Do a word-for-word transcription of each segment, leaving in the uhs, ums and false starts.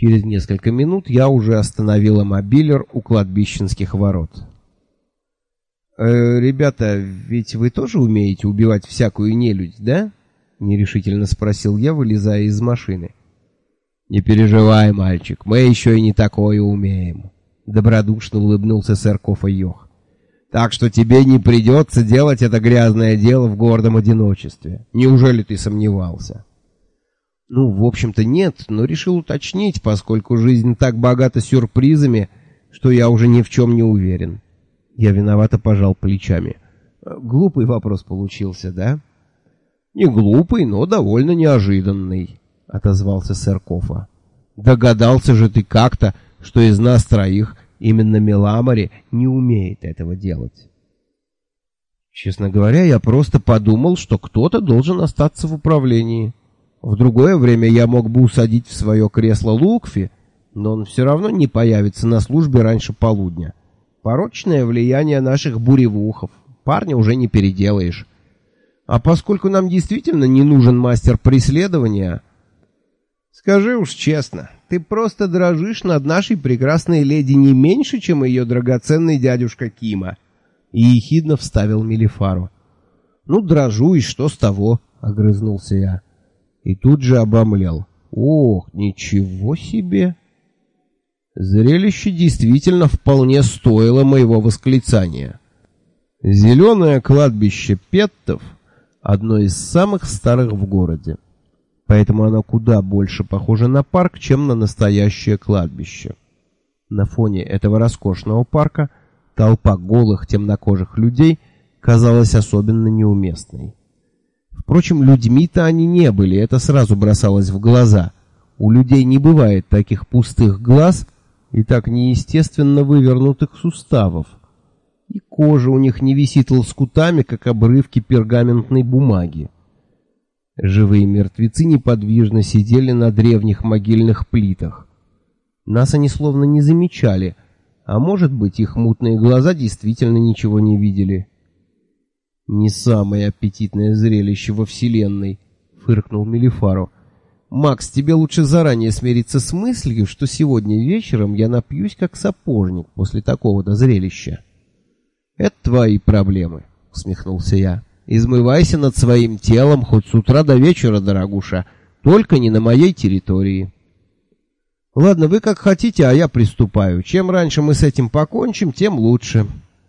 Через несколько минут я уже остановила мобилер у кладбищенских ворот. «Э, ребята, ведь вы тоже умеете убивать всякую нелюдь, да?» — нерешительно спросил я, вылезая из машины. «Не переживай, мальчик, мы еще и не такое умеем», — добродушно улыбнулся сэр Кофа Йох. «Так что тебе не придется делать это грязное дело в гордом одиночестве. Неужели ты сомневался?» «Ну, в общем-то, нет, но решил уточнить, поскольку жизнь так богата сюрпризами, что я уже ни в чем не уверен». Я виновато пожал плечами. «Глупый вопрос получился, да?» «Не глупый, но довольно неожиданный», — отозвался сэр Кофа. «Догадался же ты как-то, что из нас троих именно Меламори не умеет этого делать». «Честно говоря, я просто подумал, что кто-то должен остаться в управлении. В другое время я мог бы усадить в свое кресло Лукфи, но он все равно не появится на службе раньше полудня. Порочное влияние наших буревухов. Парня уже не переделаешь. А поскольку нам действительно не нужен мастер преследования... Скажи уж честно, ты просто дрожишь над нашей прекрасной леди не меньше, чем ее драгоценный дядюшка Кима». И ехидно вставил Мелифару. «Ну, дрожу, и что с того?» — огрызнулся я. И тут же обомлел. «Ох, ничего себе!» Зрелище действительно вполне стоило моего восклицания. Зеленое кладбище Петтов — одно из самых старых в городе, поэтому оно куда больше похоже на парк, чем на настоящее кладбище. На фоне этого роскошного парка толпа голых темнокожих людей казалась особенно неуместной. Впрочем, людьми-то они не были, это сразу бросалось в глаза. У людей не бывает таких пустых глаз и так неестественно вывернутых суставов. И кожа у них не висит лоскутами, как обрывки пергаментной бумаги. Живые мертвецы неподвижно сидели на древних могильных плитах. Нас они словно не замечали, а может быть, их мутные глаза действительно ничего не видели. «Не самое аппетитное зрелище во вселенной», — фыркнул Мелифару. «Макс, тебе лучше заранее смириться с мыслью, что сегодня вечером я напьюсь как сапожник после такого-то зрелища». «Это твои проблемы», — усмехнулся я. «Измывайся над своим телом хоть с утра до вечера, дорогуша, только не на моей территории». «Ладно, вы как хотите, а я приступаю. Чем раньше мы с этим покончим, тем лучше».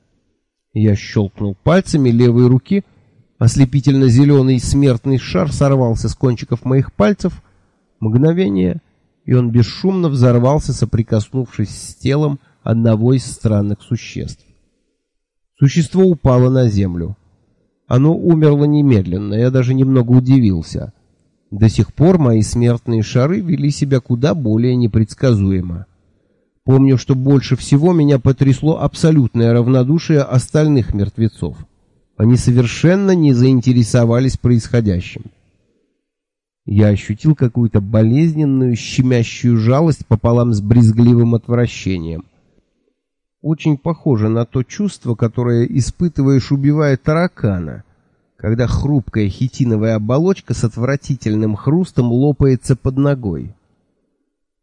Я щелкнул пальцами левой руки, ослепительно-зеленый смертный шар сорвался с кончиков моих пальцев, мгновение, и он бесшумно взорвался, соприкоснувшись с телом одного из странных существ. Существо упало на землю. Оно умерло немедленно, я даже немного удивился. До сих пор мои смертные шары вели себя куда более непредсказуемо. Помню, что больше всего меня потрясло абсолютное равнодушие остальных мертвецов. Они совершенно не заинтересовались происходящим. Я ощутил какую-то болезненную, щемящую жалость пополам с брезгливым отвращением. Очень похоже на то чувство, которое испытываешь, убивая таракана, когда хрупкая хитиновая оболочка с отвратительным хрустом лопается под ногой.